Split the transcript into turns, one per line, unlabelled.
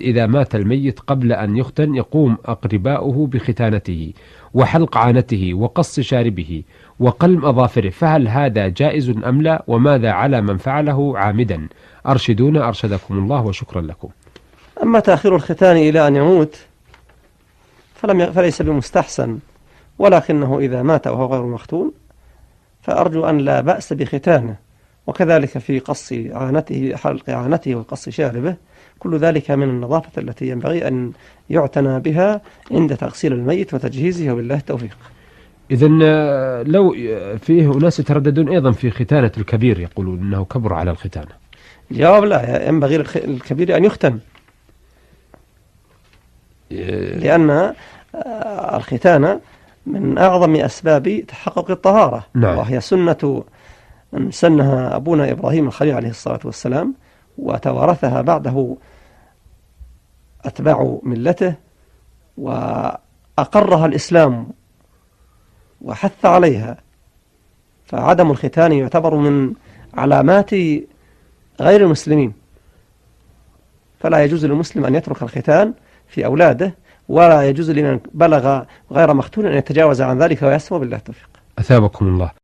إذا مات الميت قبل أن يختن يقوم أقرباؤه بختانته وحلق عانته وقص شاربه وقلم أظافره، فهل هذا جائز أم لا؟ وماذا على من فعله عامدا؟ أرشدونا أرشدكم الله وشكرا لكم.
أما تأخير الختان إلى أن يموت فليس بمستحسن، ولكنه إذا مات وهو غير مختون فأرجو أن لا بأس بختانه، وكذلك في قص عانته، حلق عانته وقص شاربه، كل ذلك من النظافة التي ينبغي أن يعتنى بها عند تغسيل الميت وتجهيزه، وبالله التوفيق.
إذن لو فيه ناس يترددون أيضا في ختانة الكبير، يقولون أنه كبر على الختانة،
الجواب لا، ينبغي الكبير أن يختن، لأن الختانة من أعظم أسباب تحقق الطهارة.
نعم.
وهي سنة سنها أبونا إبراهيم الخليل عليه الصلاة والسلام، وتوارثها بعده أتباع ملته، وأقرها الإسلام وحث عليها، فعدم الختان يعتبر من علامات غير المسلمين، فلا يجوز للمسلم أن يترك الختان في أولاده، ولا يجوز لمن بلغ غير مختون أن يتجاوز عن ذلك ويسمى، بالله التوفيق.
أثابكم الله.